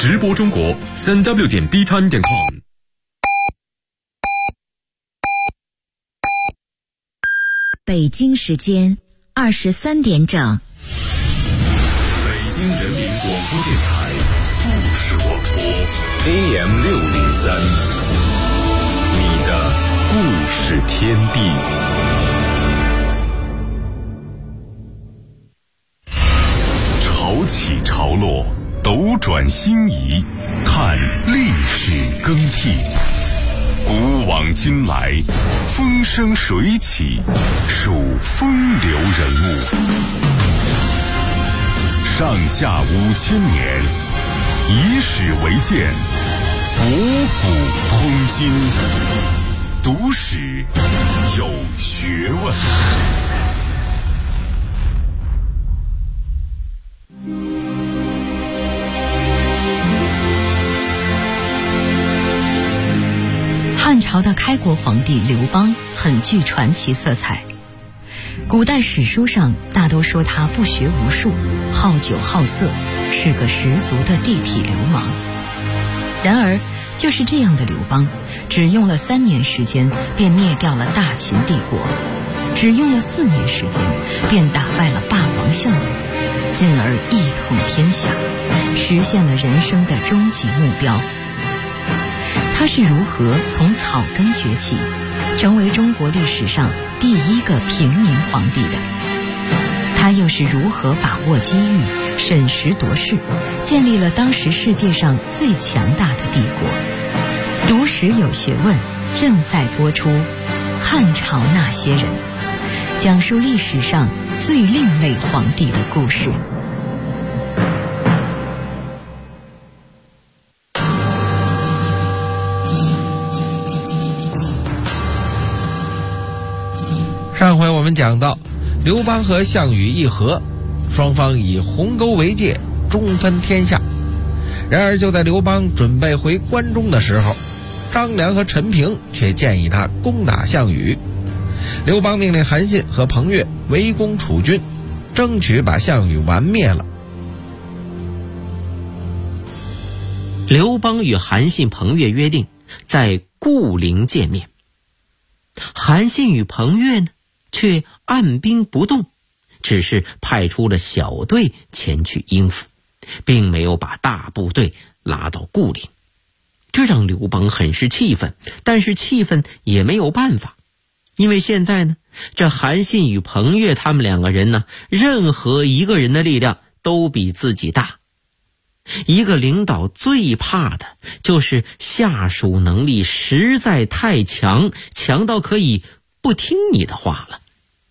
直播中国3w.btan.com。 北京时间23点整。 北京人民广播电台故事广播 AM603，你的故事天地。潮起潮落，斗转星移，看历史更替。古往今来，风生水起，数风流人物。上下5000年，以史为鉴，博古通今，读史有学问。 汉朝的开国皇帝刘邦很具传奇色彩，古代史书上大都说他不学无术，好酒好色，是个十足的地痞流氓。然而就是这样的刘邦，只用了3年时间便灭掉了大秦帝国，只用了4年时间便打败了霸王项羽，进而一统天下，实现了人生的终极目标。他是如何从草根崛起，成为中国历史上第一个平民皇帝的？他又是如何把握机遇，审时度势，建立了当时世界上最强大的帝国？读史有学问正在播出《汉朝那些人》，讲述历史上最另类皇帝的故事。 上回我们讲到，刘邦和项羽议和，双方以鸿沟为界，中分天下。然而就在刘邦准备回关中的时候，张良和陈平却建议他攻打项羽。刘邦命令韩信和彭越围攻楚军，争取把项羽完灭了。 刘邦与韩信、彭越约定在固陵见面。韩信与彭越呢，却按兵不动，只是派出了小队前去应付，并没有把大部队拉到固陵。这让刘邦很是气愤，但是气愤也没有办法，因为现在呢，这韩信与彭越他们2个人呢，任何一个人的力量都比自己大。一个领导最怕的就是下属能力实在太强，强到可以不听你的话了。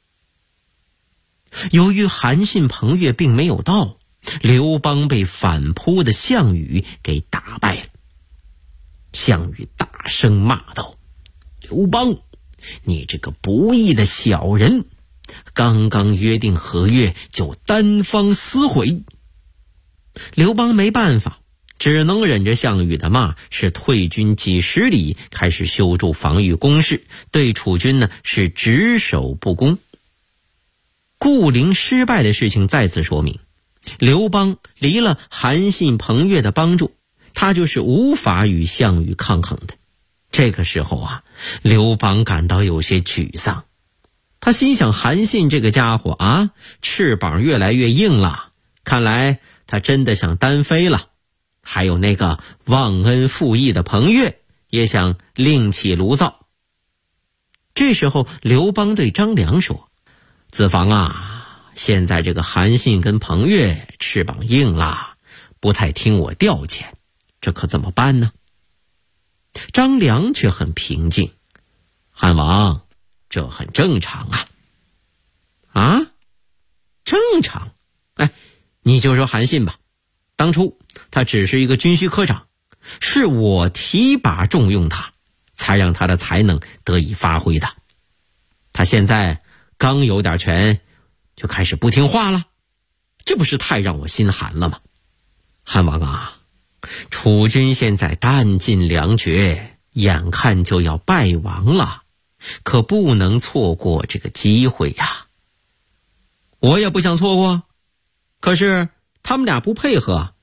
由于韩信、彭越并没有到，刘邦被反扑的项羽给打败了。项羽大声骂道：“刘邦，你这个不义的小人，刚刚约定和约就单方撕毁。”刘邦没办法，只能忍着项羽的骂，是退军几十里，开始修筑防御工事，对楚军呢是只守不攻。固陵失败的事情再次说明，刘邦离了韩信、彭越的帮助，他就是无法与项羽抗衡的。这个时候啊，刘邦感到有些沮丧。他心想，韩信这个家伙啊，翅膀越来越硬了，看来他真的想单飞了。还有那个忘恩负义的彭越也想另起炉灶。这时候刘邦对张良说：“子房啊，现在这个韩信跟彭越翅膀硬了，不太听我调遣，这可怎么办呢？”张良却很平静：“汉王，这很正常啊。”啊？正常？哎，你就说韩信吧，当初他只是一个军需科长，是我提拔重用他，才让他的才能得以发挥的。他现在刚有点权，就开始不听话了，这不是太让我心寒了吗？汉王啊，楚军现在弹尽粮绝，眼看就要败亡了，可不能错过这个机会呀。我也不想错过，可是他们俩不配合，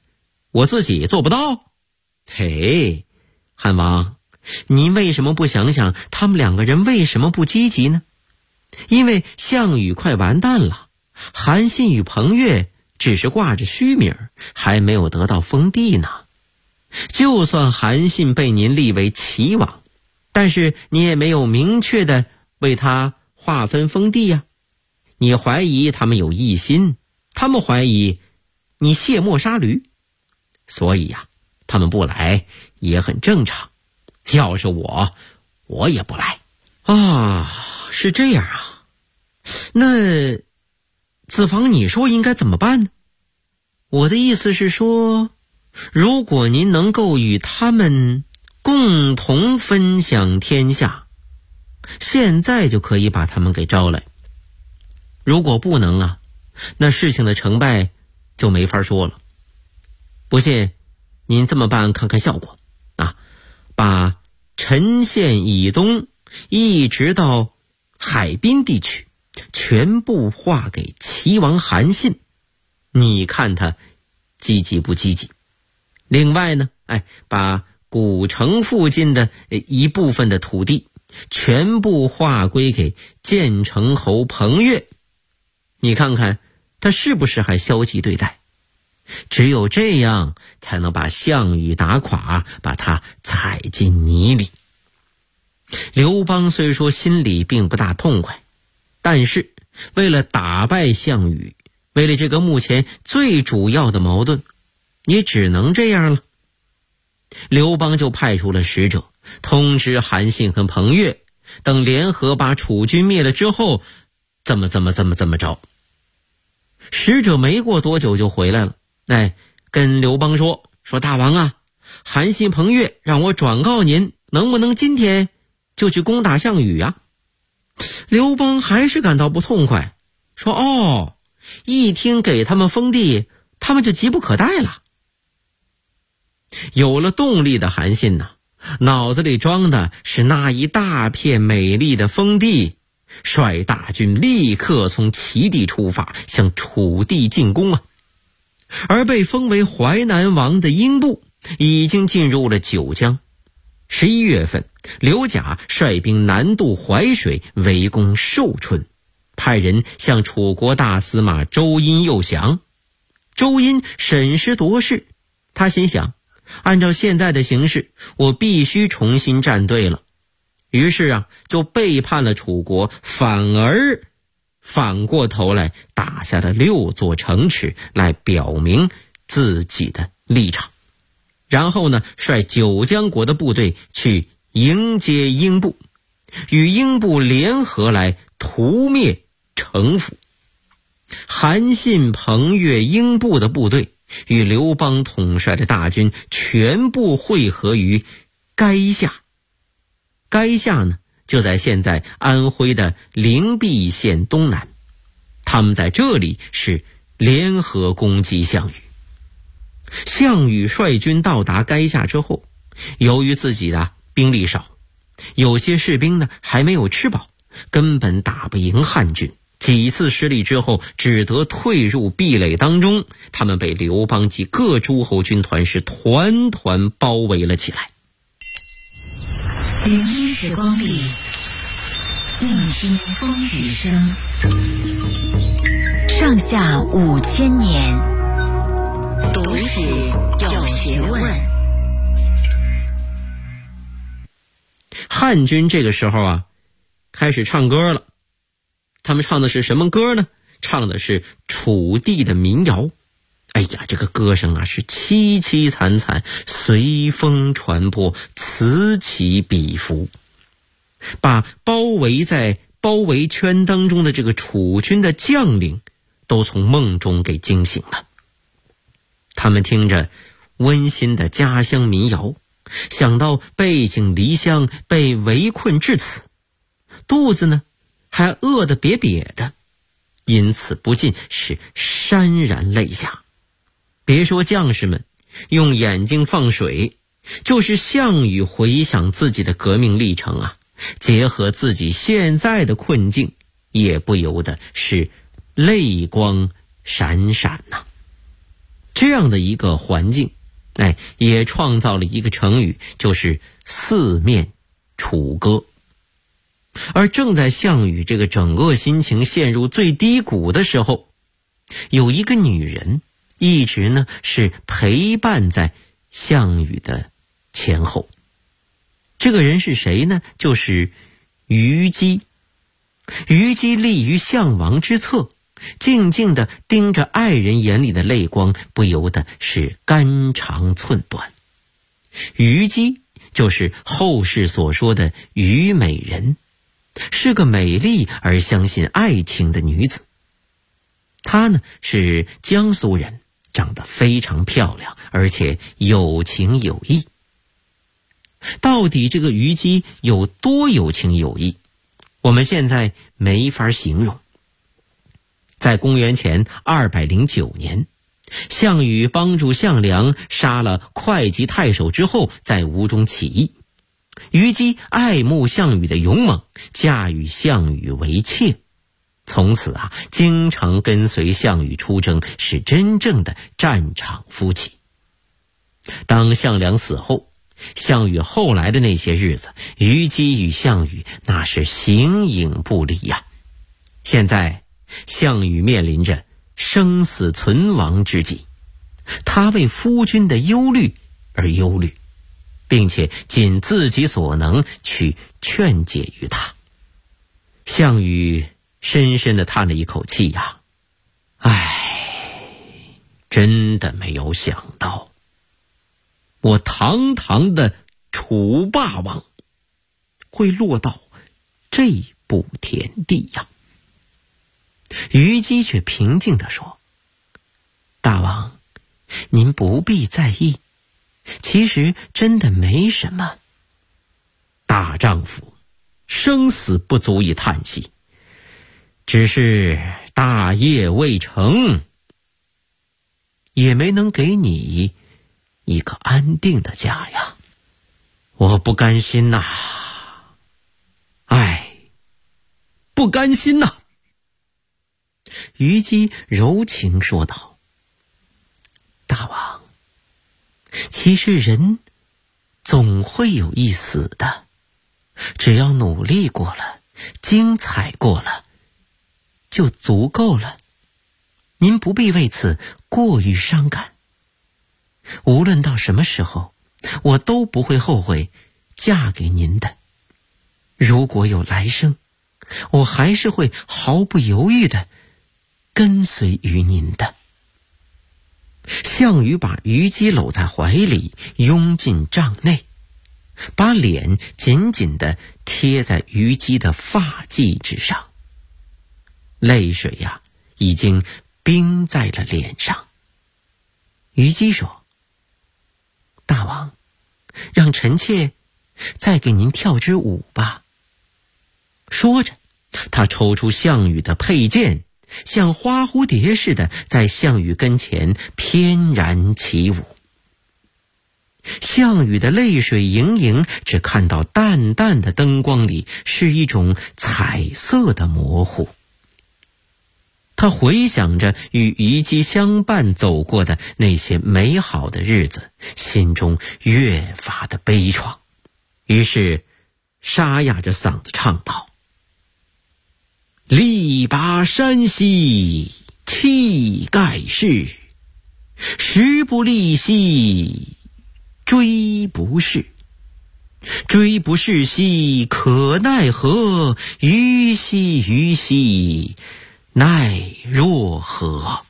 我自己做不到？嘿，汉王，你为什么不想想他们两个人为什么不积极呢？因为项羽快完蛋了，韩信与彭越只是挂着虚名，还没有得到封地呢。就算韩信被您立为齐王，但是你也没有明确的为他划分封地呀。你怀疑他们有异心，他们怀疑你卸磨杀驴，所以呀，他们不来也很正常。要是我也不来啊。是这样啊，那子房你说应该怎么办呢？我的意思是说，如果您能够与他们共同分享天下，现在就可以把他们给招来。如果不能啊，那事情的成败就没法说了。不信您这么办看看效果啊，把陈县以东一直到海滨地区全部划给齐王韩信，你看他积极不积极？另外呢，把古城附近的一部分的土地全部划归给建成侯彭越，你看看他是不是还消极对待？只有这样才能把项羽打垮，把他踩进泥里。刘邦虽说心里并不大痛快，但是为了打败项羽，为了这个目前最主要的矛盾，也只能这样了。刘邦就派出了使者，通知韩信和彭越，等联合把楚军灭了之后，怎么着。使者没过多久就回来了，跟刘邦说大王啊，韩信彭越让我转告您，能不能今天就去攻打项羽啊？刘邦还是感到不痛快，说一听给他们封地，他们就急不可待了。有了动力的韩信呢，脑子里装的是那一大片美丽的封地，率大军立刻从齐地出发，向楚地进攻啊。而被封为淮南王的英布已经进入了九江。11月份，刘贾率兵南渡淮水，围攻寿春，派人向楚国大司马周殷诱降。周殷审时度势，他心想，按照现在的形势，我必须重新站队了。于是就背叛了楚国，反过头来打下了6座城池，来表明自己的立场。然后呢，率九江国的部队去迎接英布，与英布联合来屠灭城府。韩信、彭越、英布的部队与刘邦统帅的大军全部汇合于垓下。垓下呢，就在现在安徽的灵璧县东南。他们在这里是联合攻击项羽。项羽率军到达垓下之后，由于自己的兵力少，有些士兵呢还没有吃饱，根本打不赢汉军。几次失利之后，只得退入壁垒当中。他们被刘邦及各诸侯军团是团团包围了起来。 聆听时光里，静听风雨声。上下5000年，读史有学问。 汉军这个时候开始唱歌了。他们唱的是什么歌呢？唱的是楚地的民谣。这个歌声是凄凄惨惨，随风传播，此起彼伏，把包围在包围圈当中的这个楚军的将领都从梦中给惊醒了。他们听着温馨的家乡民谣，想到背井离乡，被围困至此，肚子呢还饿得瘪瘪的，因此不禁是潸然泪下。别说将士们用眼睛放水，就是项羽回想自己的革命历程结合自己现在的困境，也不由得是泪光闪闪这样的一个环境， 也创造了一个成语，就是四面楚歌。而正在项羽这个整个心情陷入最低谷的时候，有一个女人一直呢是陪伴在项羽的前后。这个人是谁呢？就是虞姬。虞姬立于项王之侧，静静地盯着爱人眼里的泪光，不由得是肝肠寸断。虞姬就是后世所说的虞美人，是个美丽而相信爱情的女子。她呢是江苏人，长得非常漂亮，而且有情有义。到底这个虞姬有多有情有义，我们现在没法形容。在公元前209年，项羽帮助项梁杀了会稽太守之后，在吴中起义。虞姬爱慕项羽的勇猛，嫁与项羽为妾，从此经常跟随项羽出征，是真正的战场夫妻。当项梁死后，项羽后来的那些日子，虞姬与项羽那是形影不离呀。现在项羽面临着生死存亡之际，他为夫君的忧虑而忧虑，并且尽自己所能去劝解于他。项羽深深地叹了一口气呀，真的没有想到，我堂堂的楚霸王会落到这步田地呀。虞姬却平静地说，大王，您不必在意，其实真的没什么。大丈夫生死不足以叹息，只是大业未成，也没能给你一个安定的家呀。我不甘心呐，不甘心呐。虞姬柔情说道，大王，其实人总会有一死的，只要努力过了，精彩过了，就足够了。您不必为此过于伤感。无论到什么时候，我都不会后悔嫁给您的。如果有来生，我还是会毫不犹豫地跟随于您的。项羽把虞姬搂在怀里，拥进帐内，把脸紧紧地贴在虞姬的发髻之上，泪水已经冰在了脸上。虞姬说，大王，让臣妾再给您跳支舞吧。说着，他抽出项羽的佩剑，像花蝴蝶似的在项羽跟前翩然起舞。项羽的泪水盈盈，只看到淡淡的灯光里是一种彩色的模糊。他回想着与虞姬相伴走过的那些美好的日子，心中越发的悲怆，于是沙哑着嗓子唱道，力拔山兮气盖世，时不利兮骓不逝，骓不逝兮可奈何，虞兮虞兮奈若何。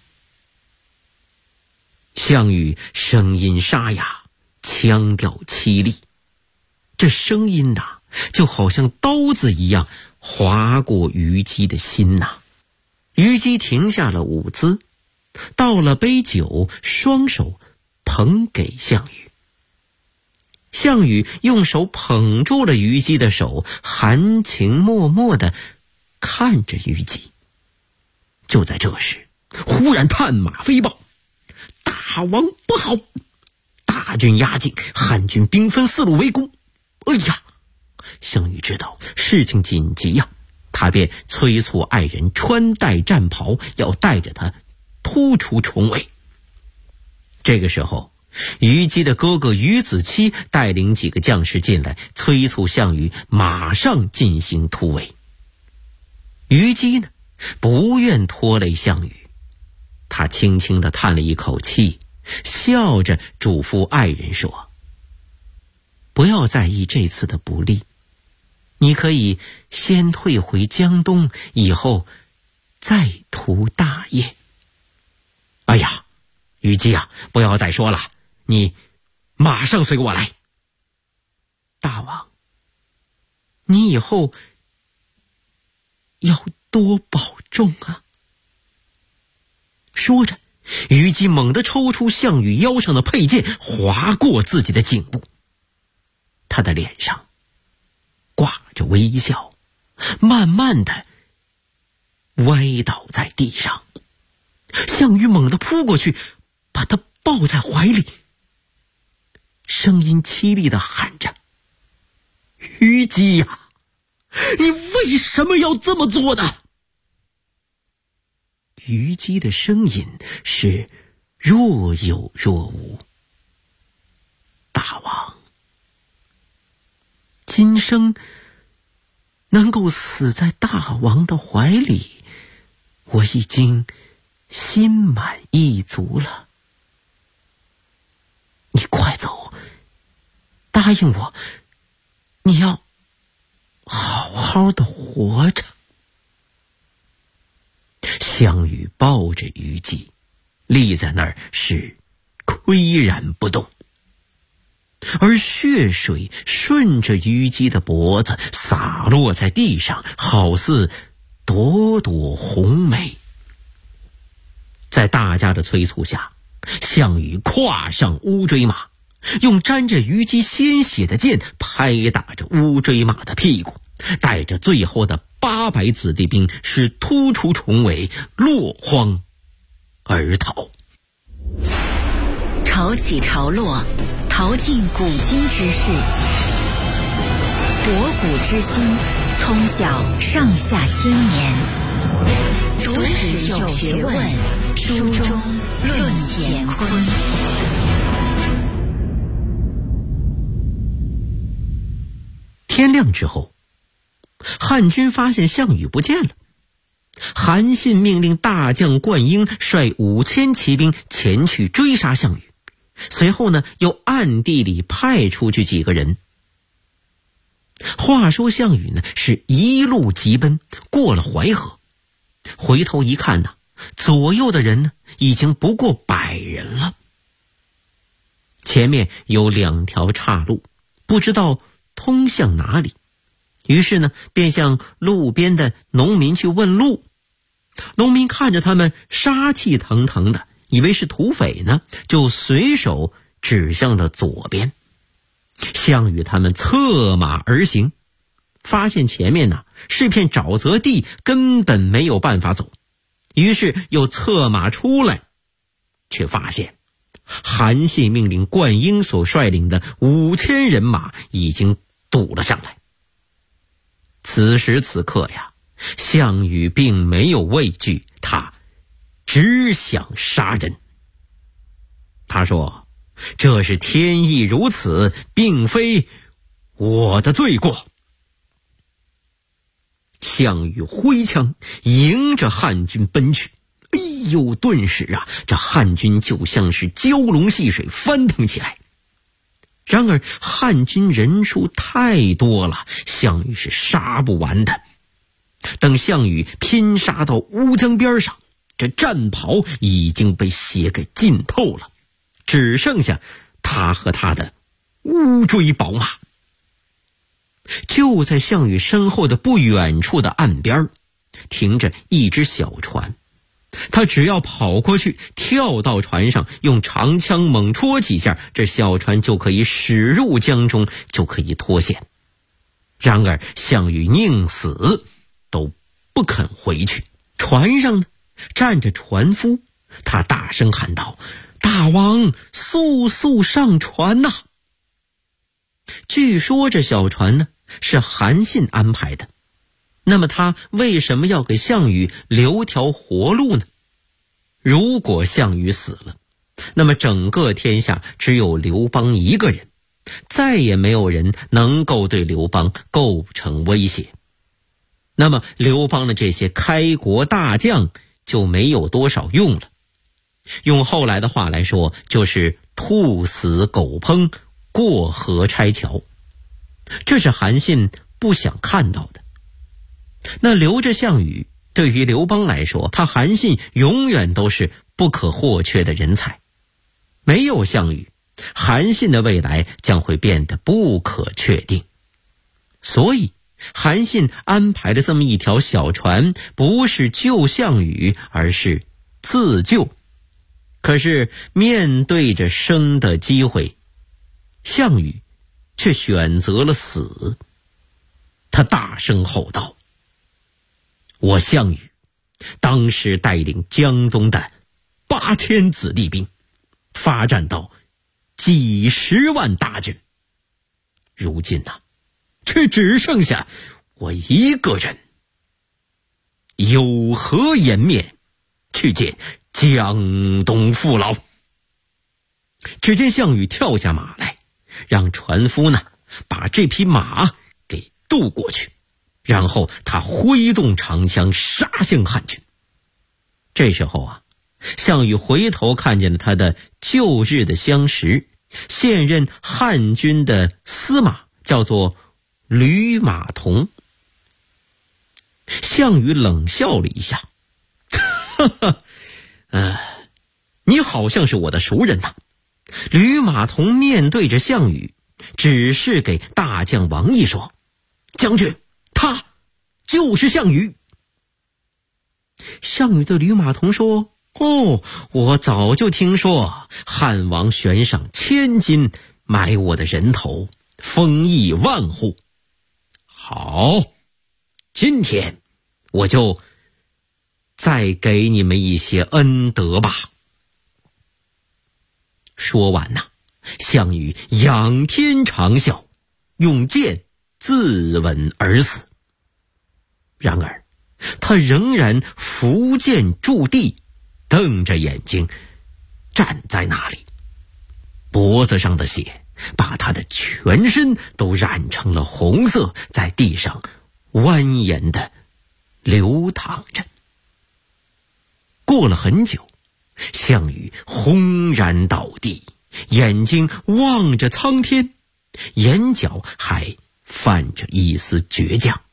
项羽声音沙哑，腔调凄厉，这声音就好像刀子一样划过虞姬的心虞姬停下了舞姿，倒了杯酒，双手捧给项羽。项羽用手捧住了虞姬的手，含情脉脉地看着虞姬。就在这时，忽然探马飞报，大王不好，大军压境，汉军兵分四路围攻。项羽知道事情紧急他便催促爱人穿戴战袍，要带着他突出重围。这个时候， 虞姬的哥哥虞子期带领几个将士进来，催促项羽马上进行突围。虞姬呢，不愿拖累项羽，他轻轻地叹了一口气，笑着嘱咐爱人说：不要在意这次的不利，你可以先退回江东，以后再图大业。哎呀，虞姬啊，不要再说了，你马上随我来。大王，你以后要多保重啊。说着，虞姬猛地抽出项羽腰上的佩剑，划过自己的颈部。他的脸上挂着微笑，慢慢的歪倒在地上。项羽猛地扑过去，把他抱在怀里，声音凄厉的喊着：虞姬呀，你为什么要这么做呢？虞姬的声音是若有若无。大王，今生能够死在大王的怀里，我已经心满意足了。你快走，答应我，你要好好的活着。项羽抱着虞姬，立在那儿是岿然不动，而血水顺着虞姬的脖子洒落在地上，好似朵朵红梅。在大家的催促下，项羽跨上乌骓马，用沾着虞姬鲜血的剑拍打着乌骓马的屁股，带着最后的800子弟兵是突出重围，落荒而逃。 潮起潮落，淘尽古今之事，博古之今，通晓上下千年。读史有学问，书中论乾坤。 天亮之后，汉军发现项羽不见了。韩信命令大将灌婴率5000骑兵前去追杀项羽，随后呢，又暗地里派出去几个人。话说项羽呢，是一路急奔，过了淮河，回头一看呢，左右的人呢，已经不过100人了。前面有2条岔路，不知道通向哪里，于是呢，便向路边的农民去问路。农民看着他们杀气腾腾的，以为是土匪呢，就随手指向了左边。项羽他们策马而行，发现前面呢是片沼泽地，根本没有办法走，于是又策马出来，却发现韩信命令灌婴所率领的5000人马已经堵了上来。此时此刻呀，项羽并没有畏惧，他只想杀人。他说：这是天意如此，并非我的罪过。项羽挥枪迎着汉军奔去，哎呦，顿时啊，这汉军就像是蛟龙戏水，翻腾起来。然而汉军人数太多了，项羽是杀不完的。等项羽拼杀到乌江边上，这战袍已经被血给浸透了，只剩下他和他的乌骓宝马。就在项羽身后的不远处的岸边，停着一只小船。他只要跑过去，跳到船上，用长枪猛戳几下，这小船就可以驶入江中，就可以脱险。然而项羽宁死都不肯回去。船上呢，站着船夫，他大声喊道：大王，速速上船呐！据说这小船呢，是韩信安排的。那么他为什么要给项羽留条活路呢？如果项羽死了， 那么整个天下只有刘邦一个人，再也没有人能够对刘邦构成威胁。那么刘邦的这些开国大将就没有多少用了。用后来的话来说，就是兔死狗烹，过河拆桥。这是韩信不想看到的。那留着项羽，对于刘邦来说，他韩信永远都是不可或缺的人才。没有项羽，韩信的未来将会变得不可确定。所以韩信安排了这么一条小船，不是救项羽，而是自救。可是面对着生的机会，项羽却选择了死。他大声吼道：我项羽当时带领江东的8000子弟兵，发展到几十万大军，如今却只剩下我一个人，有何颜面去见江东父老？只见项羽跳下马来，让船夫把这匹马给渡过去，然后他挥动长枪杀向汉军。这时候项羽回头看见了他的旧日的相识，现任汉军的司马，叫做吕马童。项羽冷笑了一下，你好像是我的熟人呐。吕马童面对着项羽，只是给大将王毅说：将军，他就是项羽。项羽对吕马童说：我早就听说汉王悬赏1000金买我的人头，封邑万户。好，今天我就再给你们一些恩德吧。说完项羽仰天长啸，用剑自刎而死。然而他仍然伏剑驻地，瞪着眼睛站在那里，脖子上的血把他的全身都染成了红色，在地上蜿蜒地流淌着。过了很久，项羽轰然倒地，眼睛望着苍天，眼角还泛着一丝倔强。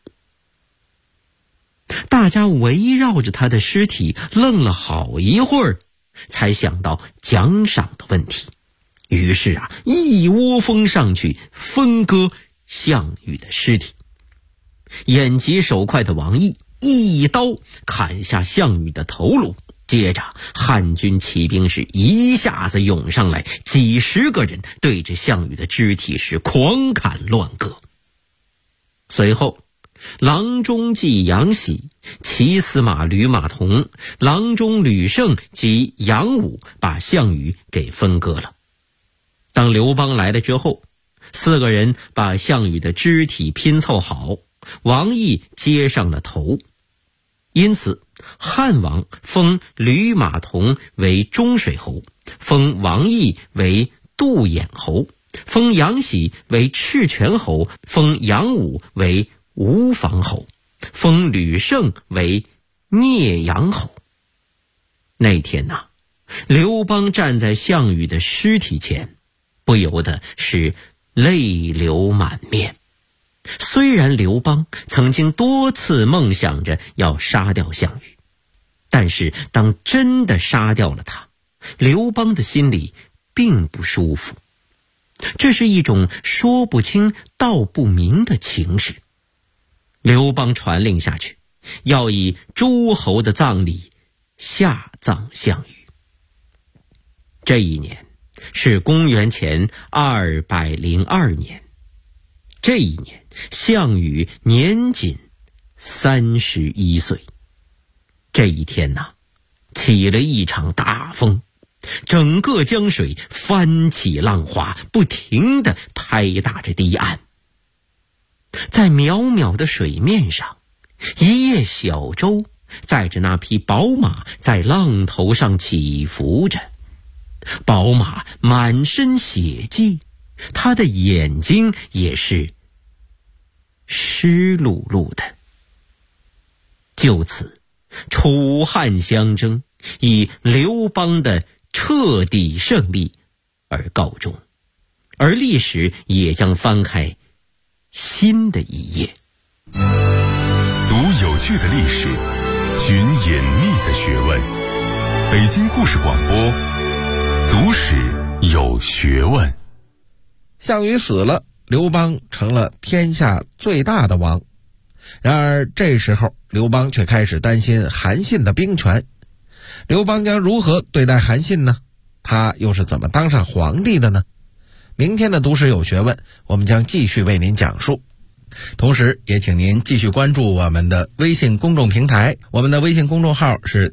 大家围绕着他的尸体愣了好一会儿，才想到奖赏的问题，于是一窝蜂上去分割项羽的尸体。眼疾手快的王毅一刀砍下项羽的头颅，接着汉军骑兵是一下子涌上来，几十个人对着项羽的肢体是狂砍乱割。随后郎中计杨喜、骑司马吕马童、郎中吕胜及杨武把项羽给分割了。当刘邦来了之后，4个人把项羽的肢体拼凑好，王毅接上了头。因此汉王封吕马童为中水侯，封王毅为杜兖侯，封杨喜为赤泉侯，封杨武为吴房侯，封吕胜为聂阳侯。那天刘邦站在项羽的尸体前，不由得是泪流满面。虽然刘邦曾经多次梦想着要杀掉项羽，但是当真的杀掉了他，刘邦的心里并不舒服。这是一种说不清道不明的情绪。刘邦传令下去，要以诸侯的葬礼下葬项羽。这一年是公元前202年，这一年项羽年仅31岁。这一天起了一场大风，整个江水翻起浪花，不停地拍打着堤岸。在渺渺的水面上，一叶小舟载着那匹宝马在浪头上起伏着。 宝马满身血迹，他的眼睛也是湿漉漉的。就此，楚汉相争以刘邦的彻底胜利而告终，而历史也将翻开新的一页。 读有趣的历史，寻隐秘的学问。北京故事广播，读史有学问。 项羽死了，刘邦成了天下最大的王。然而这时候刘邦却开始担心韩信的兵权。刘邦将如何对待韩信呢？他又是怎么当上皇帝的呢？明天的读史有学问，我们将继续为您讲述。同时也请您继续关注我们的微信公众平台，我们的微信公众号是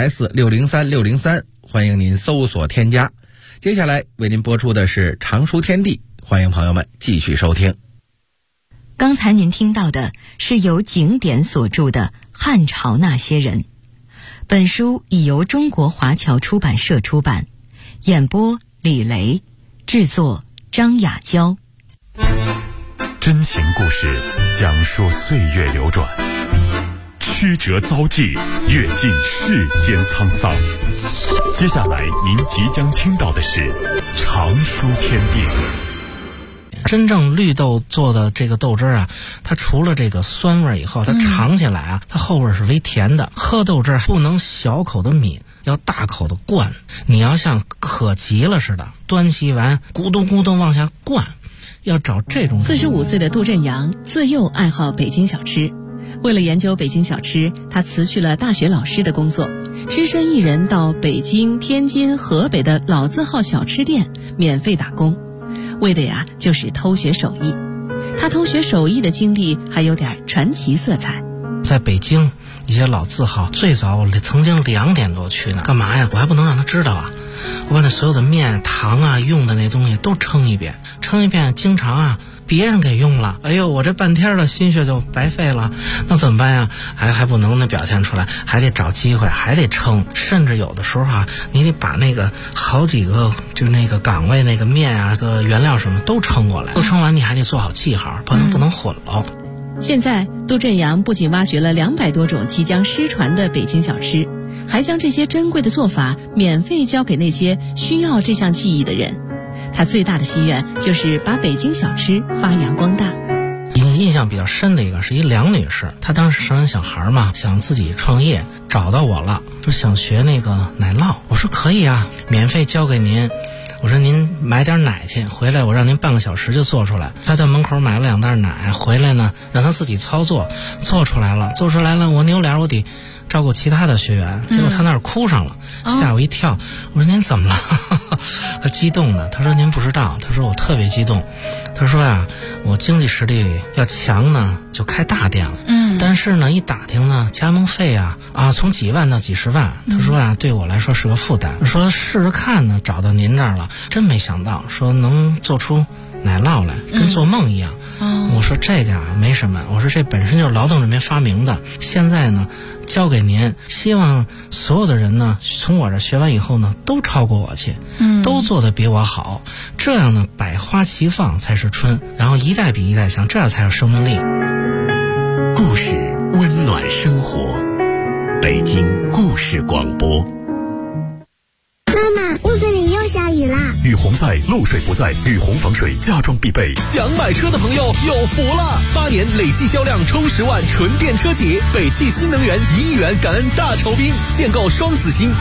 DS603603，欢迎您搜索添加。接下来为您播出的是常书天地，欢迎朋友们继续收听。 刚才您听到的是由景典所著的《汉朝那些人》，本书已由中国华侨出版社出版，演播李雷，制作张雅娇。 真情故事讲述岁月流转，曲折遭际，阅尽世间沧桑。接下来您即将听到的是常书天地。 真正绿豆做的这个豆汁啊，它除了这个酸味以后，它尝起来啊，它后味是微甜的。喝豆汁不能小口的抿，要大口的灌。你要像渴急了似的，端起完咕咚咕咚往下灌。要找这种。 45岁的杜振阳自幼爱好北京小吃，为了研究北京小吃，他辞去了大学老师的工作，只身一人到北京、天津、河北的老字号小吃店免费打工，为的呀就是偷学手艺。他偷学手艺的经历还有点传奇色彩。 在北京一些老字号，最早我曾经2点多去呢，干嘛呀？我还不能让他知道啊！我把那所有的面、糖啊、用的那东西都称一遍，经常啊别人给用了，哎呦，我这半天的心血就白费了，那怎么办呀？还不能那表现出来，还得找机会，还得称，甚至有的时候啊，你得把那个好几个就那个岗位那个面啊、个原料什么都称过来，都称完你还得做好记号，不能混了。 现在杜振阳不仅挖掘了200多种即将失传的北京小吃，还将这些珍贵的做法免费交给那些需要这项技艺的人。他最大的心愿就是把北京小吃发扬光大。 印象比较深的一个是一梁女士，她当时生完小孩嘛，想自己创业，找到我了，说想学那个奶酪。我说可以啊，免费交给您。我说您买点奶去，回来我让您半个小时就做出来。他在门口买了2袋奶，回来呢让他自己操作，做出来了。我扭脸我得照顾其他的学员，结果他那儿哭上了，吓我一跳。我说您怎么了？他激动的，他说您不知道，他说我特别激动。他说呀，我经济实力要强呢，就开大店了。但是呢，一打听呢，加盟费啊从几万到几十万。他说呀，对我来说是个负担。说试试看呢，找到您这儿了，真没想到，说能做出奶酪来，跟做梦一样。我说这个啊没什么，我说这本身就是劳动人民发明的，现在呢交给您，希望所有的人呢从我这学完以后呢都超过我去，都做得比我好，这样呢百花齐放才是春，然后一代比一代强，这样才有生命力。 故事温暖生活，北京故事广播。 妈妈，屋子里又下雨啦！ 雨洪在，漏水不在，雨洪防水家装必备。 想买车的朋友有福了！8年累计销量冲10万纯电车企，北汽新能源1亿元感恩大酬宾，现购双子星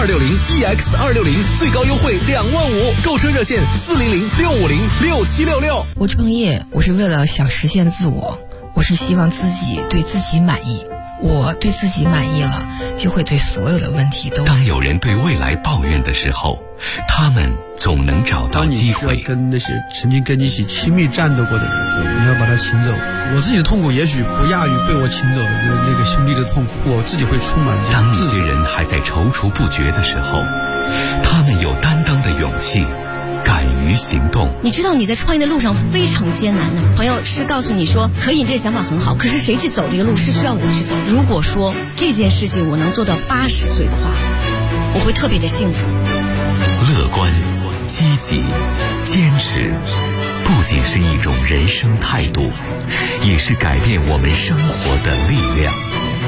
EU260、EX260，最高优惠2万5，购车热线400-650-6766。 我创业，我是为了想实现自我，我是希望自己对自己满意。我对自己满意了，就会对所有的问题都。 当有人对未来抱怨的时候，他们总能找到机会。 当你需要跟那些曾经跟你一起亲密战斗过的人，你要把他请走。我自己的痛苦也许不亚于被我请走的那个兄弟的痛苦，我自己会充满这样。 当一些人还在踌躇不决的时候，他们有担当的勇气，敢于行动。 你知道你在创业的路上非常艰难的，朋友是告诉你说可以，这个想法很好，可是谁去走这个路是需要我去走。如果说这件事情我能做到80岁的话，我会特别的幸福。 乐观、积极、坚持，不仅是一种人生态度，也是改变我们生活的力量。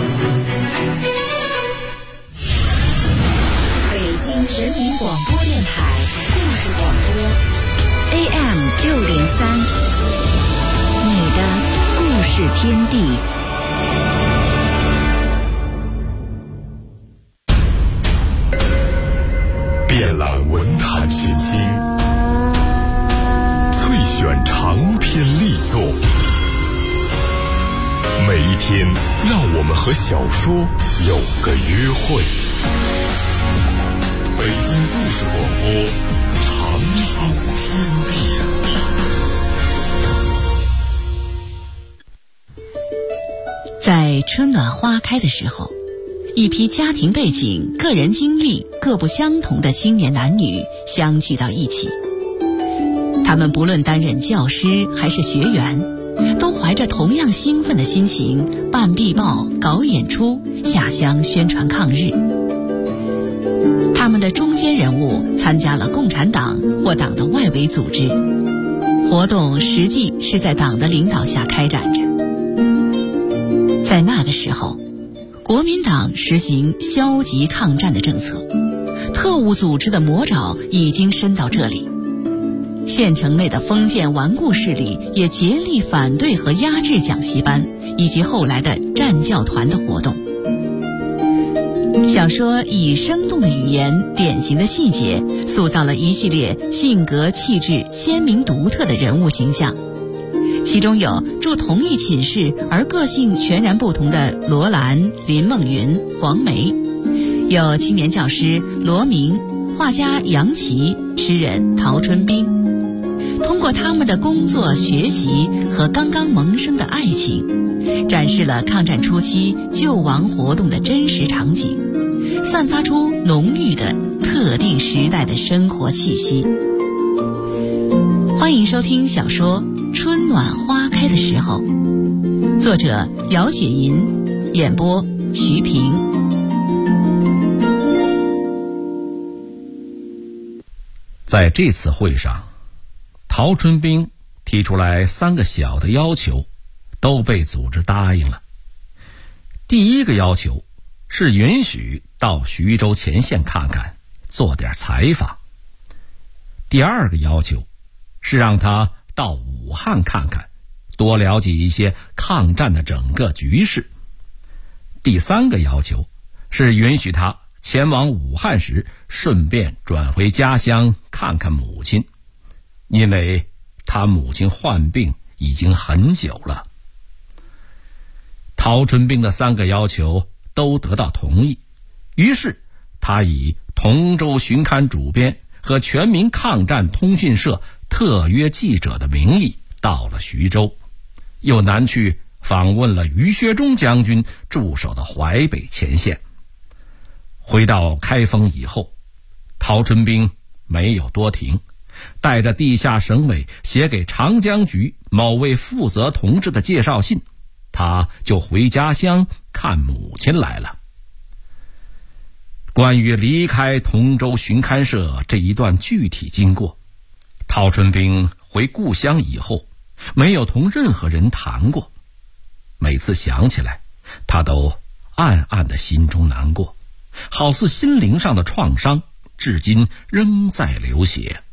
北京人民广播电台故事广播 AM603，你的故事天地。 遍览文坛群星，萃选长篇力作，每一天让我们和小说有个约会。北京故事广播，常驻天地。 在春暖花开的时候，一批家庭背景、个人经历各不相同的青年男女相聚到一起。他们不论担任教师还是学员，都怀着同样兴奋的心情办壁报、搞演出、下乡宣传抗日。他们的中坚人物参加了共产党或党的外围组织，活动实际是在党的领导下开展着。在那个时候，国民党实行消极抗战的政策，特务组织的魔爪已经伸到这里。县城内的封建顽固势力也竭力反对和压制讲习班以及后来的战教团的活动。小说以生动的语言、典型的细节，塑造了一系列性格气质鲜明独特的人物形象。其中有住同一寝室而个性全然不同的罗兰、林梦云、黄梅，有青年教师罗明、画家杨琦、诗人陶春冰。通过他们的工作、学习和刚刚萌生的爱情，展示了抗战初期救亡活动的真实场景，散发出浓郁的特定时代的生活气息。欢迎收听小说《春暖花开的时候》，作者姚雪银，演播徐平。 在这次会上，陶春冰提出来3个小的要求，都被组织答应了。第一个要求是允许到徐州前线看看，做点采访。第二个要求是让他到武汉看看，多了解一些抗战的整个局势。第三个要求是允许他前往武汉时顺便转回家乡看看母亲，因为他母亲患病已经很久了。陶春冰的3个要求都得到同意，于是他以同州巡刊主编和全民抗战通讯社特约记者的名义到了徐州，又南去访问了于学忠将军驻守的淮北前线。回到开封以后，陶春冰没有多停，带着地下省委写给长江局某位负责同志的介绍信，他就回家乡看母亲来了。关于离开同州巡刊社这一段具体经过，陶春冰回故乡以后没有同任何人谈过，每次想起来他都暗暗的心中难过，好似心灵上的创伤至今仍在流血。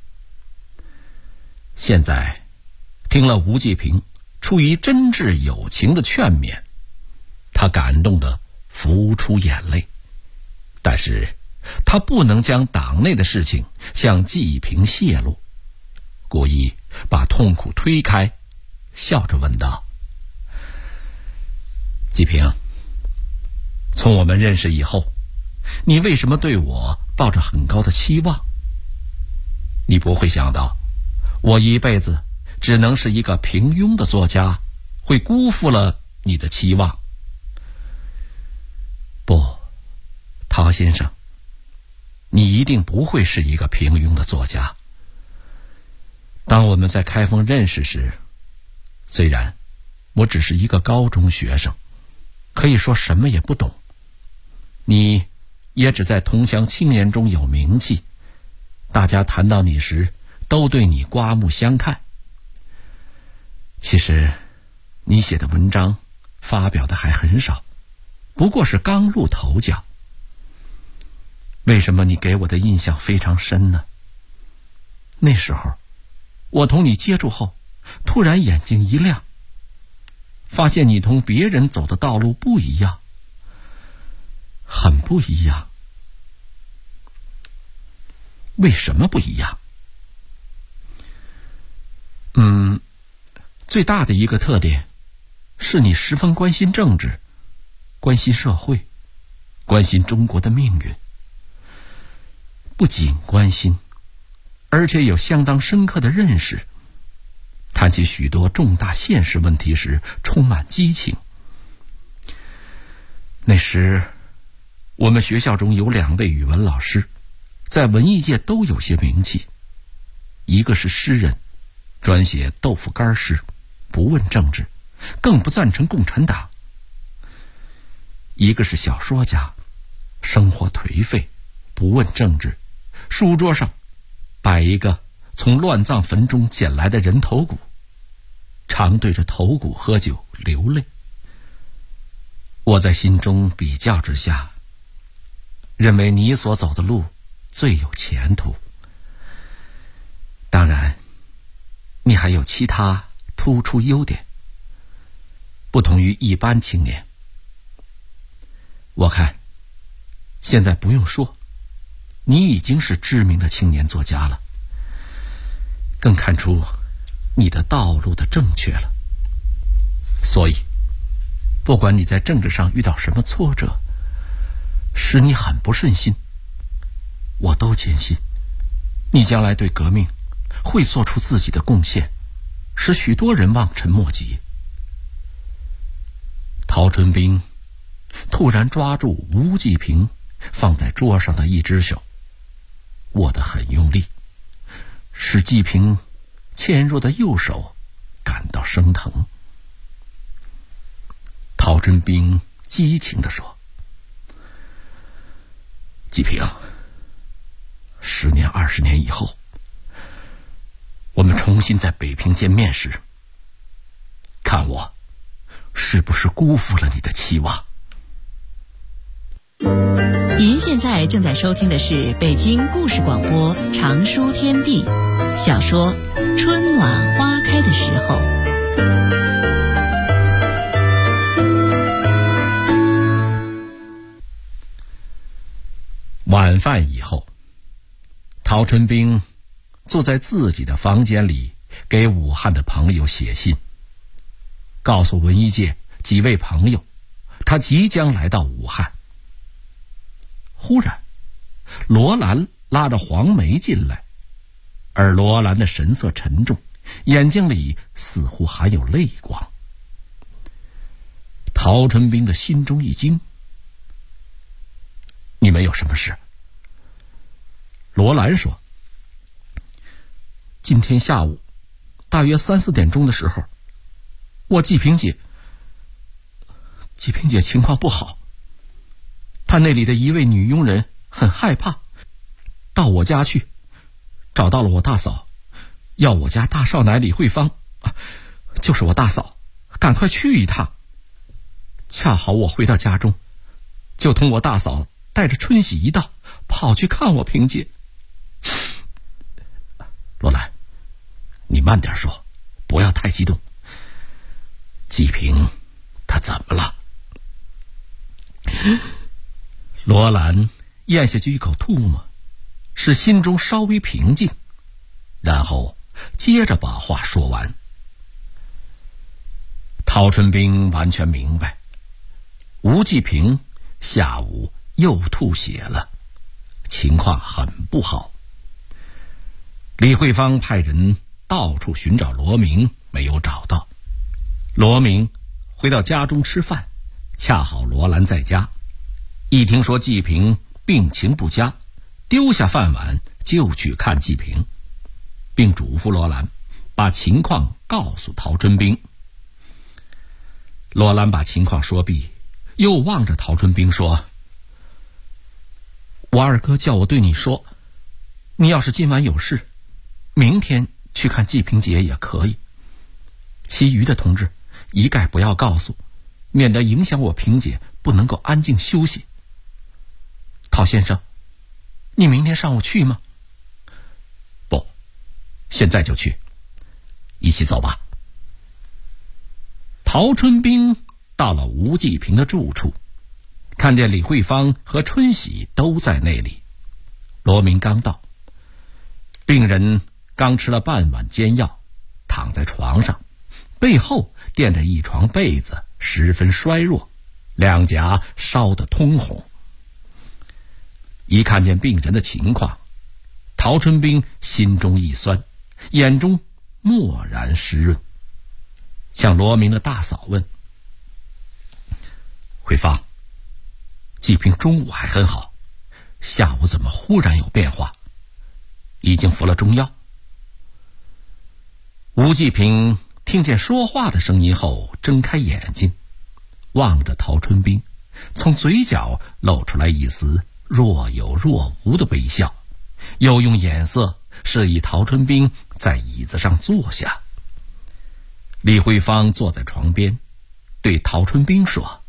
现在听了吴继平出于真挚友情的劝勉，他感动得浮出眼泪，但是他不能将党内的事情向继平泄露，故意把痛苦推开，笑着问道：继平，从我们认识以后，你为什么对我抱着很高的期望？你不会想到我一辈子只能是一个平庸的作家，会辜负了你的期望。不，陶先生，你一定不会是一个平庸的作家。当我们在开封认识时，虽然我只是一个高中学生，可以说什么也不懂，你也只在同乡青年中有名气， 大家谈到你时都对你刮目相看。其实你写的文章发表的还很少，不过是刚露头角。为什么你给我的印象非常深呢？那时候我同你接触后，突然眼睛一亮，发现你同别人走的道路不一样，很不一样。为什么不一样？最大的一个特点是你十分关心政治，关心社会，关心中国的命运。不仅关心，而且有相当深刻的认识。谈起许多重大现实问题时充满激情。那时我们学校中有2位语文老师，在文艺界都有些名气。一个是诗人，专写豆腐干诗，不问政治，更不赞成共产党。一个是小说家，生活颓废，不问政治，书桌上摆一个从乱葬坟中捡来的人头骨，常对着头骨喝酒流泪。我在心中比较之下，认为你所走的路最有前途。当然你还有其他突出优点，不同于一般青年。我看现在不用说，你已经是知名的青年作家了，更看出你的道路的正确了。所以不管你在政治上遇到什么挫折，使你很不顺心，我都坚信你将来对革命会做出自己的贡献，使许多人望尘莫及。陶春兵突然抓住吴季平放在桌上的一只手，握得很用力，使季平纤弱的右手感到生疼。陶春兵激情地说：季平，10年20年以后，我们重新在北平见面时，看我是不是辜负了你的期望。 您现在正在收听的是北京故事广播长书天地小说《春暖花开的时候》。 晚饭以后，陶春兵坐在自己的房间里，给武汉的朋友写信，告诉文艺界几位朋友，他即将来到武汉。忽然，罗兰拉着黄梅进来，而罗兰的神色沉重，眼睛里似乎含有泪光。陶春兵的心中一惊：你们有什么事？罗兰说：今天下午大约3、4点钟的时候，我季平姐情况不好，她那里的一位女佣人很害怕，到我家去，找到了我大嫂，要我家大少奶李慧芳，就是我大嫂，赶快去一趟。恰好我回到家中，就同我大嫂带着春喜一道跑去看我平姐。罗兰，你慢点说，不要太激动。季平他怎么了？罗兰咽下去一口唾沫，使心中稍微平静，然后接着把话说完。陶春兵完全明白，吴季平下午又吐血了，情况很不好。李慧芳派人到处寻找罗明，没有找到。罗明回到家中吃饭，恰好罗兰在家，一听说季平病情不佳，丢下饭碗就去看季平，并嘱咐罗兰把情况告诉陶春兵。罗兰把情况说毕，又望着陶春兵说：我二哥叫我对你说， 你要是今晚有事，明天去看季平姐也可以。其余的同志一概不要告诉，免得影响我平姐不能够安静休息。陶先生，你明天上午去吗？不，现在就去。一起走吧。陶春兵到了吴继平的住处，看见李慧芳和春喜都在那里。罗明刚到，病人刚吃了半碗煎药，躺在床上，背后垫着一床被子，十分衰弱，两颊烧得通红。一看见病人的情况，陶春兵心中一酸，眼中蓦然湿润，向罗明的大嫂问：慧芳，季平中午还很好，下午怎么忽然有变化？已经服了中药？吴季平听见说话的声音后，睁开眼睛，望着陶春兵，从嘴角露出来一丝若有若无的微笑，又用眼色示意陶春兵在椅子上坐下。李慧芳坐在床边，对陶春兵说：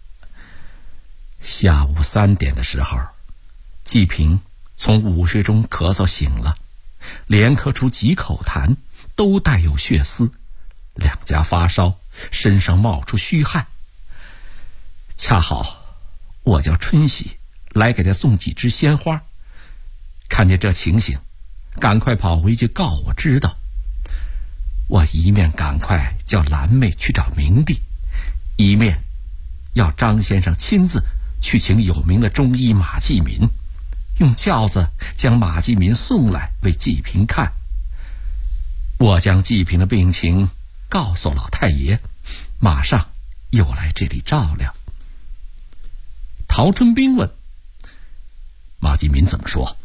下午3点的时候，季平从午睡中咳嗽醒了，连咳出几口痰，都带有血丝，两颊发烧，身上冒出虚汗。恰好我叫春喜来给他送几枝鲜花，看见这情形，赶快跑回去告我知道。我一面赶快叫兰妹去找明帝，一面要张先生亲自去请有名的中医马继民，用轿子将马继民送来为季平看。我将季平的病情告诉老太爷，马上又来这里照料。陶春兵问：马继民怎么说？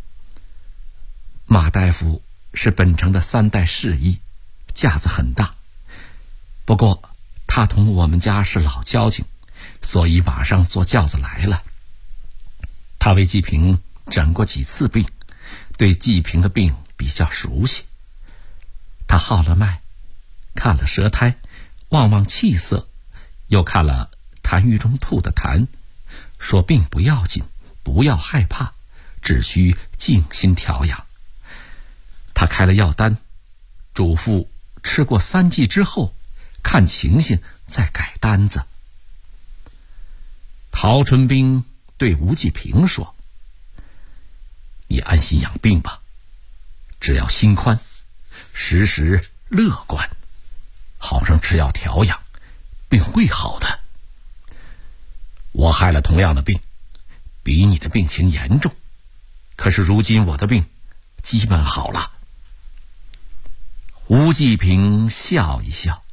马大夫是本城的3代世医，架子很大，不过他同我们家是老交情，所以马上坐轿子来了。他为季平诊过几次病，对季平的病比较熟悉。他号了脉，看了舌苔，望望气色，又看了痰盂中吐的痰，说病不要紧，不要害怕，只需静心调养。他开了药单，嘱咐吃过3剂之后，看情形再改单子。陶春兵对吴继平说：你安心养病吧，只要心宽，时时乐观，好生吃药调养，病会好的。我害了同样的病，比你的病情严重，可是如今我的病基本好了。吴继平笑一笑：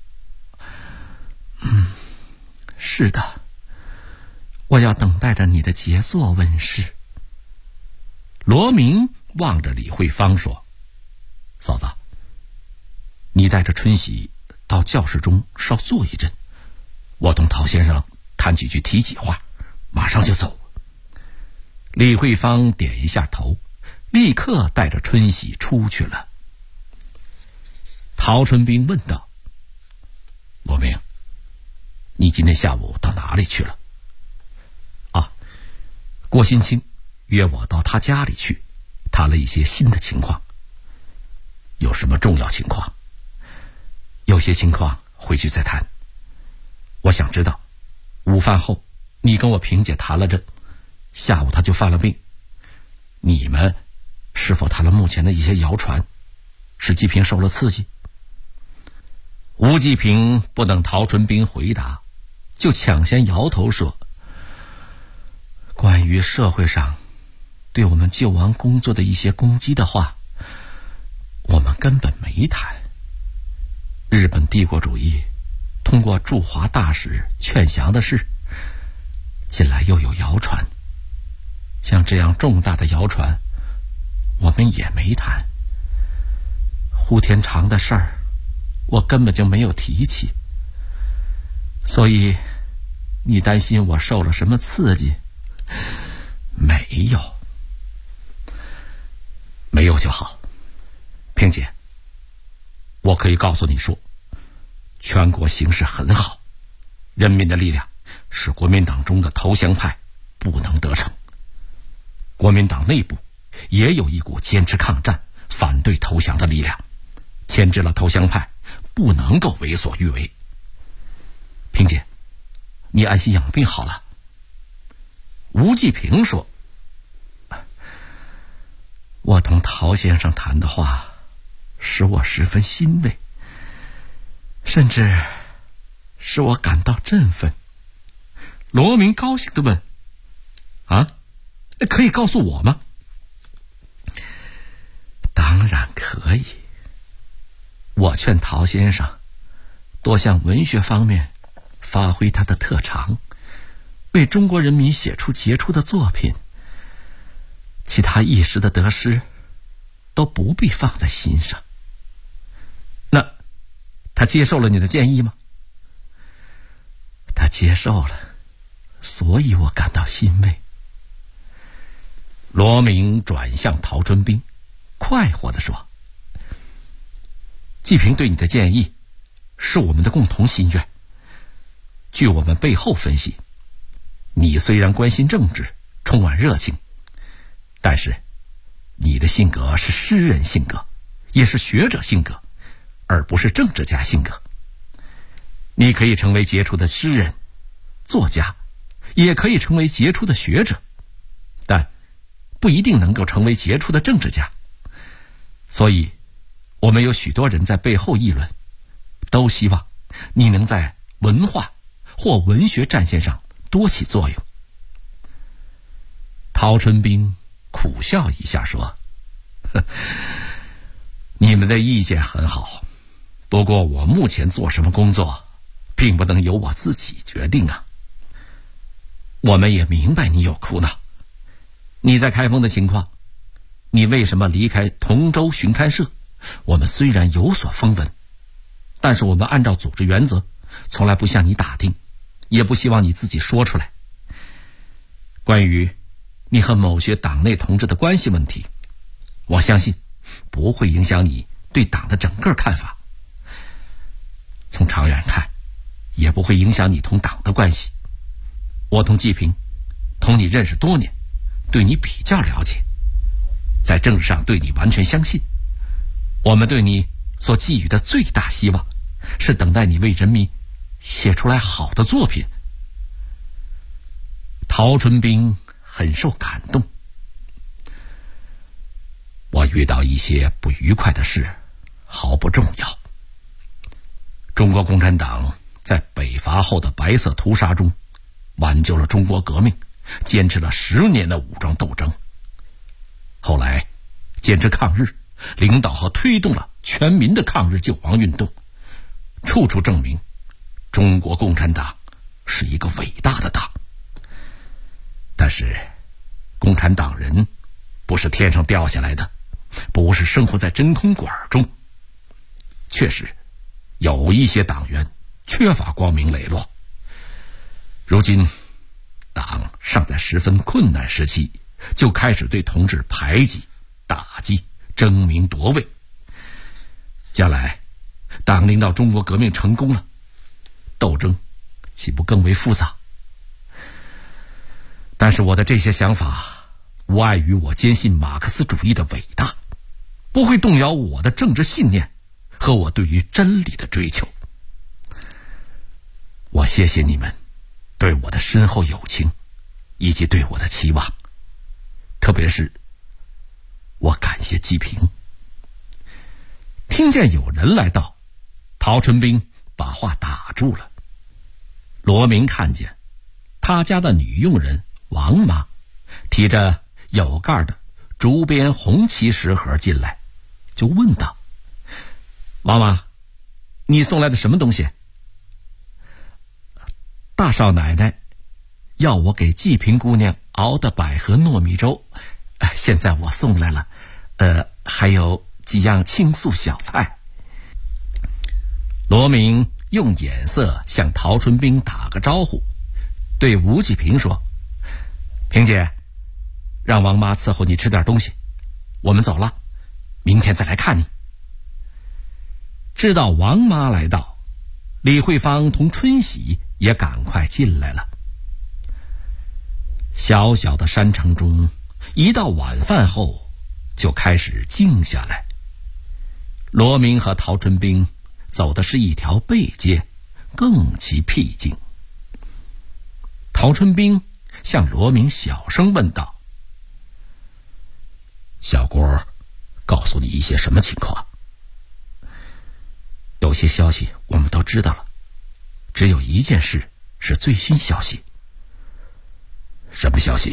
是的，我要等待着你的杰作问世。罗明望着李慧芳说：嫂子，你带着春喜到教室中稍坐一阵，我同陶先生谈几句提几话，马上就走。李慧芳点一下头，立刻带着春喜出去了。陶春兵问道：罗明，你今天下午到哪里去了？郭新清约我到他家里去，谈了一些新的情况。有什么重要情况？有些情况回去再谈。我想知道，午饭后你跟我萍姐谈了阵，下午她就犯了病，你们是否谈了目前的一些谣传，使季平受了刺激？吴继平不等陶春兵回答，就抢先摇头说：关于社会上对我们救亡工作的一些攻击的话，我们根本没谈。日本帝国主义通过驻华大使劝降的事，近来又有谣传，像这样重大的谣传我们也没谈。胡天长的事儿我根本就没有提起，所以你担心我受了什么刺激？没没有就好。萍姐，我可以告诉你说，全国形势很好，人民的力量使国民党中的投降派不能得逞。国民党内部也有一股坚持抗战、反对投降的力量，牵制了投降派不能够为所欲为。萍姐，你安心养病好了。吴继平说，我同陶先生谈的话使我十分欣慰，甚至使我感到振奋。罗明高兴地问，可以告诉我吗？当然可以。我劝陶先生多向文学方面发挥他的特长，为中国人民写出杰出的作品，其他一时的得失都不必放在心上。那他接受了你的建议吗？他接受了，所以我感到欣慰。罗明转向陶春兵，快活地说，季平对你的建议是我们的共同心愿。据我们背后分析，你虽然关心政治，充满热情，但是你的性格是诗人性格，也是学者性格，而不是政治家性格。你可以成为杰出的诗人、作家，也可以成为杰出的学者，但不一定能够成为杰出的政治家。所以我们有许多人在背后议论，都希望你能在文化或文学战线上多起作用。陶春兵苦笑一下说，你们的意见很好，不过我目前做什么工作并不能由我自己决定啊。我们也明白你有苦恼，你在开封的情况，你为什么离开同州巡刊社，我们虽然有所风闻，但是我们按照组织原则从来不向你打听，也不希望你自己说出来。关于你和某些党内同志的关系问题，我相信不会影响你对党的整个看法，从长远看也不会影响你同党的关系。我同季平同你认识多年，对你比较了解，在政治上对你完全相信。我们对你所寄予的最大希望是等待你为人民写出来好的作品。陶春兵很受感动。我遇到一些不愉快的事毫不重要。中国共产党在北伐后的白色屠杀中挽救了中国革命，坚持了10年的武装斗争，后来坚持抗日，领导和推动了全民的抗日救亡运动，处处证明中国共产党是一个伟大的党。但是共产党人不是天上掉下来的，不是生活在真空管中。确实有一些党员缺乏光明磊落，如今党尚在十分困难时期，就开始对同志排挤、打击、争名夺位。将来党领导中国革命成功了，斗争岂不更为复杂？但是我的这些想法无碍于我坚信马克思主义的伟大，不会动摇我的政治信念和我对于真理的追求。我谢谢你们对我的深厚友情以及对我的期望，特别是我感谢季平。听见有人来到，陶春兵把话打住了。罗明看见他家的女佣人王妈提着有盖的竹编红旗食盒进来，就问道：王妈，你送来的什么东西？大少奶奶要我给季平姑娘熬的百合糯米粥，现在我送来了，还有几样清素小菜。罗明用眼色向陶春兵打个招呼，对吴继平说：平姐，让王妈伺候你吃点东西，我们走了， 明天再来看你。知道王妈来到，李慧芳同春喜也赶快进来了。小小的山城中，一到晚饭后就开始静下来。罗明和陶春冰走的是一条背街，更其僻静。陶春冰向罗明小声问道：小郭告诉你一些什么情况？有些消息我们都知道了，只有一件事是最新消息。什么消息？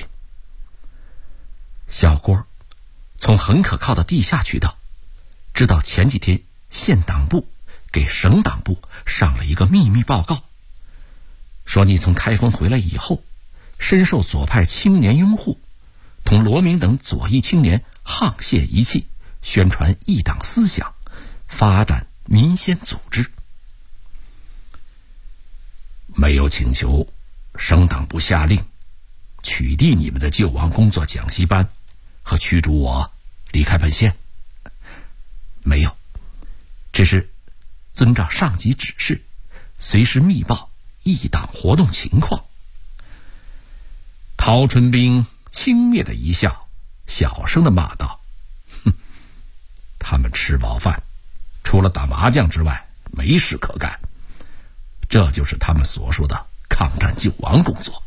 小郭从很可靠的地下渠道知道前几天县党部给省党部上了一个秘密报告，说你从开封回来以后，深受左派青年拥护，同罗明等左翼青年沆瀣一气，宣传异党思想，发展民间组织。没有请求省党部下令取缔你们的救亡工作讲习班和驱逐我离开本县？没有，只是遵照上级指示，随时密报异党活动情况。陶春冰轻蔑的一笑，小声的骂道：哼，他们吃饱饭除了打麻将之外没事可干，这就是他们所说的抗战救亡工作。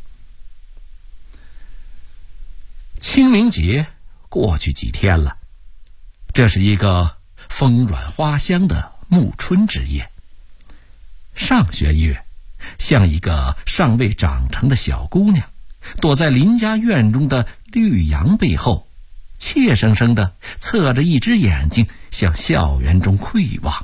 清明节过去几天了，这是一个风软花香的暮春之夜。上弦月像一个尚未长成的小姑娘，躲在邻家院中的绿杨背后，怯生生地侧着一只眼睛向校园中窥望。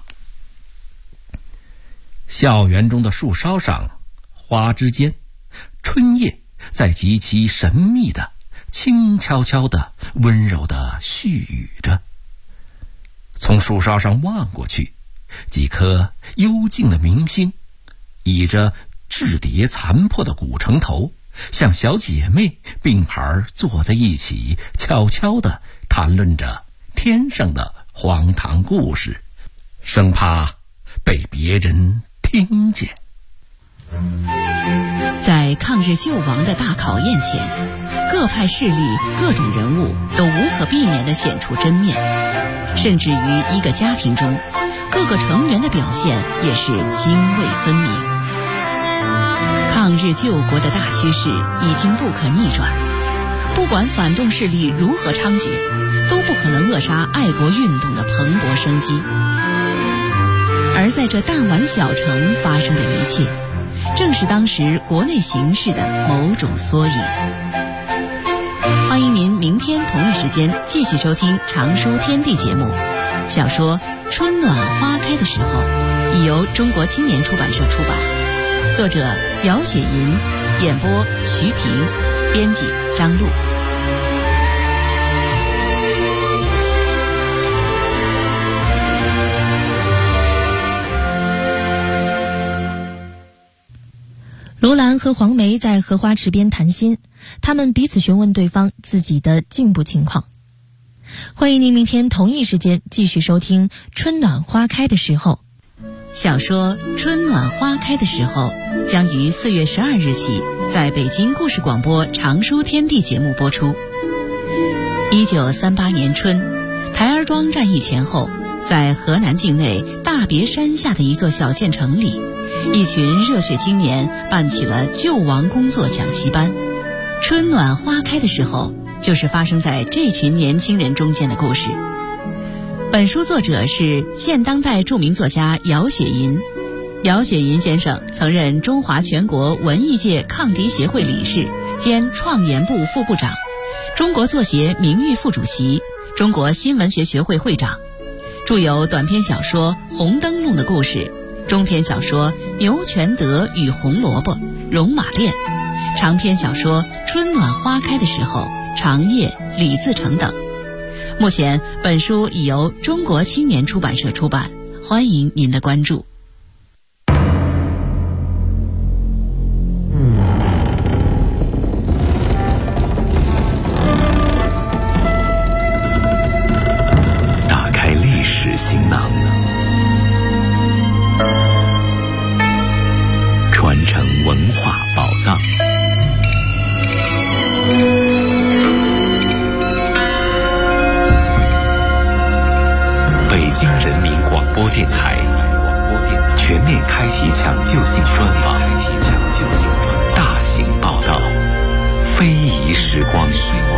校园中的树梢上，花枝间，春叶在极其神秘的轻悄悄的温柔的絮语着。从树梢上望过去，几颗幽静的明星倚着雉叠残破的古城头，像小姐妹并排坐在一起，悄悄地谈论着天上的荒唐故事，生怕被别人听见。 在抗日救亡的大考验前，各派势力、各种人物都无可避免地显出真面，甚至于一个家庭中，各个成员的表现也是泾渭分明。抗日救国的大趋势已经不可逆转，不管反动势力如何猖獗，都不可能扼杀爱国运动的蓬勃生机。而在这弹丸小城发生的一切，正是当时国内形势的某种缩影。欢迎您明天同一时间继续收听《常书天地》节目。小说《春暖花开的时候》已由中国青年出版社出版，作者姚雪银，演播徐平，编辑张璐。 罗兰和黄梅在荷花池边谈心，他们彼此询问对方自己的进步情况。欢迎您明天同一时间继续收听《春暖花开的时候》。 小说《春暖花开的时候》将于4月12日起在北京故事广播《常书天地》节目播出。1938年春，台儿庄战役前后，在河南境内大别山下的一座小县城里，一群热血青年办起了救亡工作讲习班。春暖花开的时候，就是发生在这群年轻人中间的故事。本书作者是现当代著名作家姚雪银。姚雪银先生曾任中华全国文艺界抗敌协会理事兼创研部副部长，中国作协名誉副主席，中国新闻学学会会长，著有短篇小说《红灯笼的故事》，中篇小说《牛全德与红萝卜》《戎马恋》，长篇小说《春暖花开的时候》《长夜》《李自成》等。目前本书已由中国青年出版社出版，欢迎您的关注。 打城文化宝藏。北京人民广播电台全面开启抢救性专访，大型报道，非遗时光。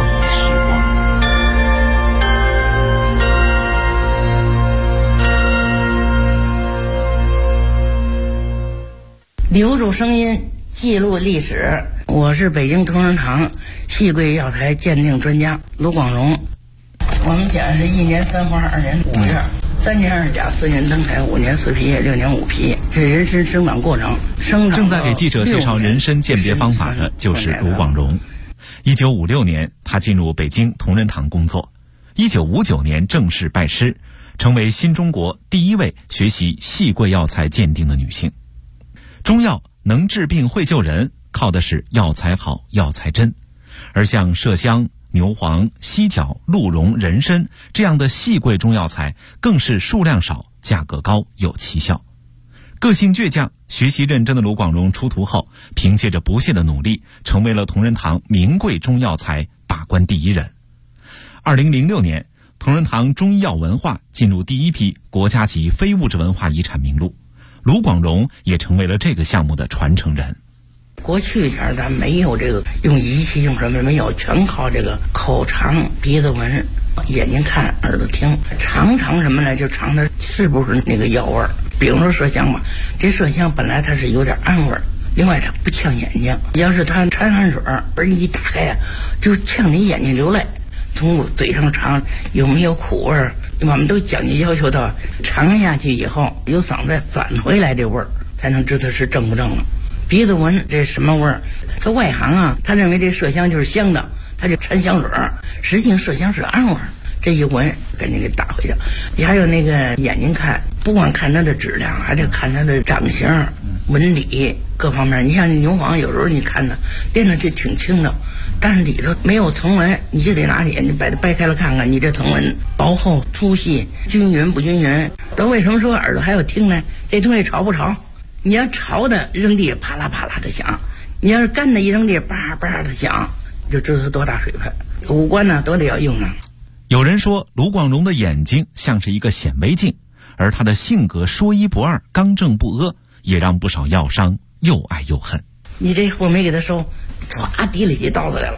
留住声音，记录历史。我是北京同仁堂细桂药材鉴定专家卢广荣。我们讲是1年3花2年5月，3年2甲4年登台5年4皮6年5皮，这人参生长过程。 正在给记者介绍人参鉴别方法的就是卢广荣。1956年，他进入北京同仁堂工作。1959年正式拜师，成为新中国第一位学习细桂药材鉴定的女性。中药能治病会救人，靠的是药材好药材真，而像麝香、牛黄、犀角、鹿茸、人参这样的细桂中药材更是数量少、价格高、有奇效。个性倔强、学习认真的卢广荣出徒后，凭借着不懈的努力，成为了同仁堂名贵中药材把关第一人。2006年，同仁堂中医药文化进入第一批国家级非物质文化遗产名录，卢广荣也成为了这个项目的传承人。 过去前咱没有这个用仪器用什么没有，全靠这个口尝、鼻子闻、眼睛看、耳朵听，尝什么呢？就尝它是不是那个药味儿。比如说麝香吧，这麝香本来它是有点氨味儿，另外它不呛眼睛。要是它掺汗水，而你一打开呀，就呛你眼睛流泪。通过嘴上尝有没有苦味儿，我们都讲究要求到尝下去以后，由嗓子再返回来这味儿，才能知道是正不正了。鼻子闻这什么味儿？他外行啊，他认为这麝香就是香的，他就掺香水，实际上麝香是氨味儿。这一闻赶紧给打回去。还有那个眼睛看，不光看它的质量，还得看它的长相、纹理各方面。你像牛黄，有时候你看它练的就挺轻的，但是里头没有藤纹，你就得拿眼睛把它掰开了看看，你这藤纹薄厚、粗细、均匀不均匀。都为什么说耳朵还要听呢？这东西潮不潮？你要潮的扔地啪啦啪啦的响，你要是干的一扔地叭叭的响，就知道它多大水分。五官呢都得要用上。 有人说卢广荣的眼睛像是一个显微镜，而他的性格说一不二、刚正不阿，也让不少药商又爱又恨。 你这货没给他收，唰提里一刀子来了。